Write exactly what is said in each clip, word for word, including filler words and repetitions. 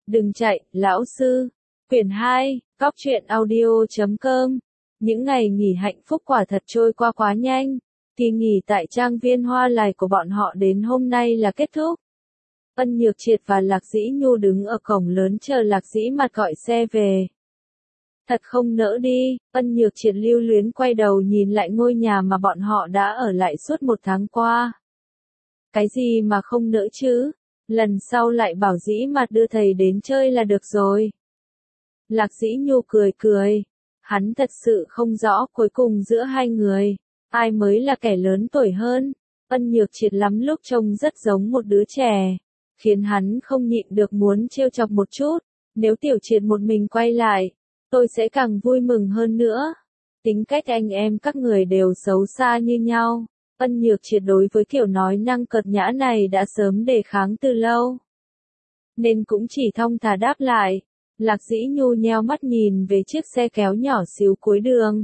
Đừng chạy, lão sư. Quyển hai, Cóc truyện audio chấm com. Những ngày nghỉ hạnh phúc quả thật trôi qua quá nhanh. Kỳ nghỉ tại trang viên Hoa Lài của bọn họ đến hôm nay là kết thúc. Ân Nhược Triệt và Lạc Dĩ Nhu đứng ở cổng lớn chờ Lạc Dĩ Mạt gọi xe về. Thật không nỡ đi, Ân Nhược Triệt lưu luyến quay đầu nhìn lại ngôi nhà mà bọn họ đã ở lại suốt một tháng qua. Cái gì mà không nỡ chứ? Lần sau lại bảo Dĩ Mạt đưa thầy đến chơi là được rồi. Lạc Dĩ Nhu cười cười. Hắn thật sự không rõ cuối cùng giữa hai người, ai mới là kẻ lớn tuổi hơn. Ân Nhược Triệt lắm lúc trông rất giống một đứa trẻ, khiến hắn không nhịn được muốn trêu chọc một chút. Nếu Tiểu Triệt một mình quay lại, tôi sẽ càng vui mừng hơn nữa. Tính cách anh em các người đều xấu xa như nhau. Ân Nhược Triệt đối với kiểu nói năng cợt nhã này đã sớm đề kháng từ lâu, nên cũng chỉ thong thả đáp lại. Lạc Dĩ Nhu nheo mắt nhìn về chiếc xe kéo nhỏ xíu cuối đường.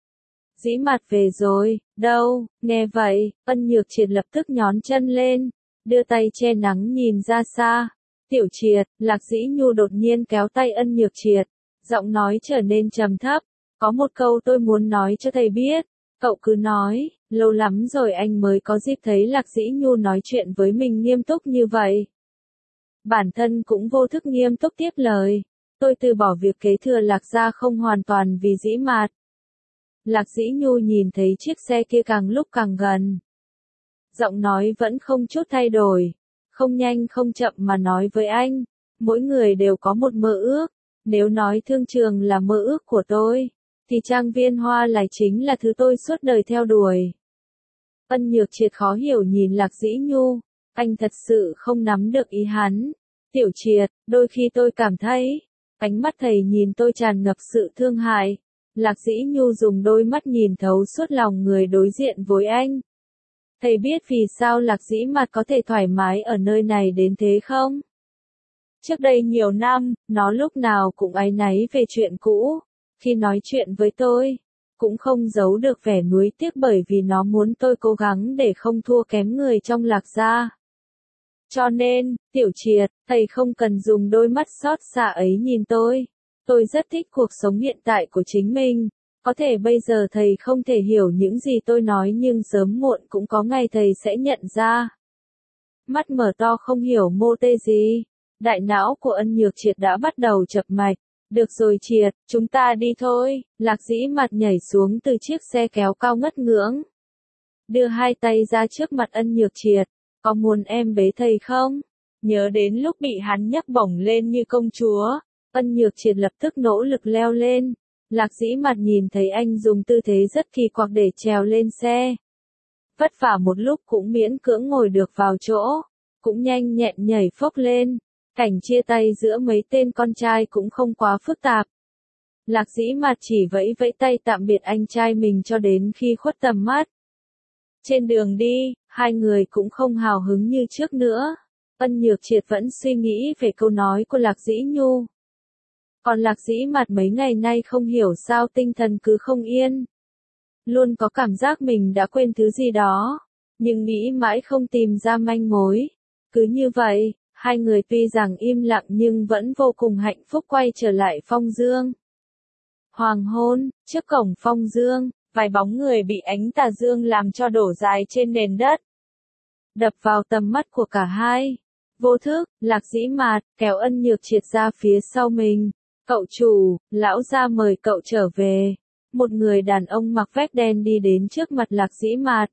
Dĩ Mạt về rồi, đâu? Nghe vậy, Ân Nhược Triệt lập tức nhón chân lên, đưa tay che nắng nhìn ra xa. Tiểu Triệt, Lạc Dĩ Nhu đột nhiên kéo tay Ân Nhược Triệt, giọng nói trở nên trầm thấp. Có một câu tôi muốn nói cho thầy biết, cậu cứ nói. Lâu lắm rồi anh mới có dịp thấy Lạc Dĩ Nhu nói chuyện với mình nghiêm túc như vậy. Bản thân cũng vô thức nghiêm túc tiếp lời. Tôi từ bỏ việc kế thừa Lạc gia không hoàn toàn vì Dĩ Mạt. Lạc Dĩ Nhu nhìn thấy chiếc xe kia càng lúc càng gần. Giọng nói vẫn không chút thay đổi, không nhanh không chậm mà nói với anh. Mỗi người đều có một mơ ước. Nếu nói thương trường là mơ ước của tôi, thì trang viên Hoa Lài chính là thứ tôi suốt đời theo đuổi. Ân Nhược Triệt khó hiểu nhìn Lạc Dĩ Nhu, anh thật sự không nắm được ý hắn. Tiểu Triệt, đôi khi tôi cảm thấy, ánh mắt thầy nhìn tôi tràn ngập sự thương hại. Lạc Dĩ Nhu dùng đôi mắt nhìn thấu suốt lòng người đối diện với anh. Thầy biết vì sao Lạc Dĩ Mạt có thể thoải mái ở nơi này đến thế không? Trước đây nhiều năm, nó lúc nào cũng áy náy về chuyện cũ. Khi nói chuyện với tôi, cũng không giấu được vẻ nuối tiếc bởi vì nó muốn tôi cố gắng để không thua kém người trong Lạc gia. Cho nên, Tiểu Triệt, thầy không cần dùng đôi mắt xót xa ấy nhìn tôi. Tôi rất thích cuộc sống hiện tại của chính mình. Có thể bây giờ thầy không thể hiểu những gì tôi nói nhưng sớm muộn cũng có ngày thầy sẽ nhận ra. Mắt mở to không hiểu mô tê gì. Đại não của Ân Nhược Triệt đã bắt đầu chập mạch. Được rồi Triệt, chúng ta đi thôi. Lạc Dĩ Mạt nhảy xuống từ chiếc xe kéo cao ngất ngưỡng, đưa hai tay ra trước mặt Ân Nhược Triệt. Có muốn em bế thầy không? Nhớ đến lúc bị hắn nhấc bổng lên như công chúa, Ân Nhược Triệt lập tức nỗ lực leo lên. Lạc Dĩ Mạt nhìn thấy anh dùng tư thế rất kỳ quặc để trèo lên xe. Vất vả một lúc cũng miễn cưỡng ngồi được vào chỗ, cũng nhanh nhẹn nhảy phốc lên. Cảnh chia tay giữa mấy tên con trai cũng không quá phức tạp. Lạc Dĩ Mạt chỉ vẫy vẫy tay tạm biệt anh trai mình cho đến khi khuất tầm mắt. Trên đường đi, hai người cũng không hào hứng như trước nữa. Ân Nhược Triệt vẫn suy nghĩ về câu nói của Lạc Dĩ Nhu. Còn Lạc Dĩ Mạt mấy ngày nay không hiểu sao tinh thần cứ không yên. Luôn có cảm giác mình đã quên thứ gì đó, nhưng nghĩ mãi không tìm ra manh mối. Cứ như vậy, hai người tuy rằng im lặng nhưng vẫn vô cùng hạnh phúc quay trở lại Phong Dương. Hoàng hôn, trước cổng Phong Dương, vài bóng người bị ánh tà dương làm cho đổ dài trên nền đất, đập vào tầm mắt của cả hai. Vô thức, Lạc Dĩ Mạt kéo Ân Nhược Triệt ra phía sau mình. Cậu chủ, lão gia mời cậu trở về. Một người đàn ông mặc vest đen đi đến trước mặt Lạc Dĩ Mạt.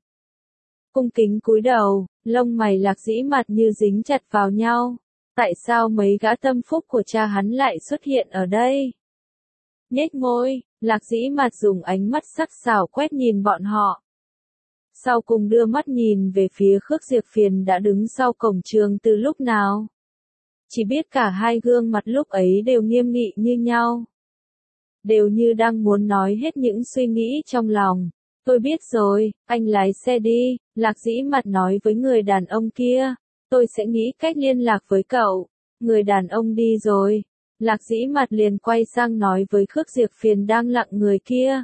Cung kính cúi đầu, lông mày Lạc Dĩ Mạt như dính chặt vào nhau. Tại sao mấy gã tâm phúc của cha hắn lại xuất hiện ở đây? Nhếch môi, Lạc Dĩ Mạt dùng ánh mắt sắc sảo quét nhìn bọn họ. Sau cùng đưa mắt nhìn về phía Khước Diệp Phiền đã đứng sau cổng trường từ lúc nào. Chỉ biết cả hai gương mặt lúc ấy đều nghiêm nghị như nhau. Đều như đang muốn nói hết những suy nghĩ trong lòng. Tôi biết rồi, anh lái xe đi, Lạc Dĩ Mạt nói với người đàn ông kia. Tôi sẽ nghĩ cách liên lạc với cậu. Người đàn ông đi rồi. Lạc Dĩ Mạt liền quay sang nói với Khước Diệp Phiền đang lặng người kia.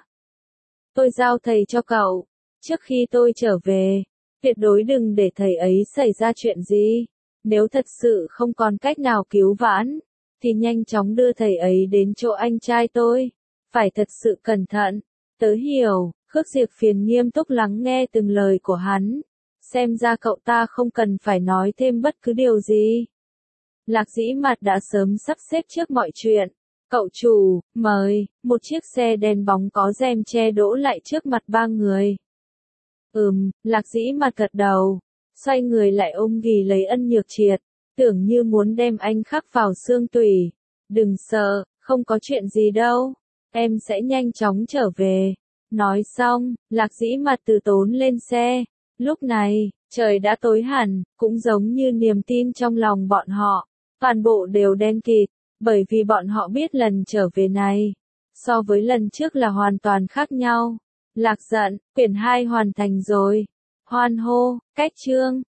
Tôi giao thầy cho cậu. Trước khi tôi trở về, tuyệt đối đừng để thầy ấy xảy ra chuyện gì. Nếu thật sự không còn cách nào cứu vãn, thì nhanh chóng đưa thầy ấy đến chỗ anh trai tôi. Phải thật sự cẩn thận. Tớ hiểu, Khước Diệp Phiền nghiêm túc lắng nghe từng lời của hắn. Xem ra cậu ta không cần phải nói thêm bất cứ điều gì. Lạc Dĩ Mạt đã sớm sắp xếp trước mọi chuyện. Cậu chủ, mời, một chiếc xe đen bóng có rèm che đỗ lại trước mặt ba người. Ừm, Lạc Dĩ Mạt gật đầu, xoay người lại ôm ghì lấy Ân Nhược Triệt, tưởng như muốn đem anh khắc vào xương tủy. Đừng sợ, không có chuyện gì đâu, em sẽ nhanh chóng trở về. Nói xong, Lạc Dĩ Mạt từ tốn lên xe. Lúc này, trời đã tối hẳn, cũng giống như niềm tin trong lòng bọn họ. Toàn bộ đều đen kịt, bởi vì bọn họ biết lần trở về này, so với lần trước là hoàn toàn khác nhau. Lạc Giận, quyển hai hoàn thành rồi. Hoan hô, cách chương.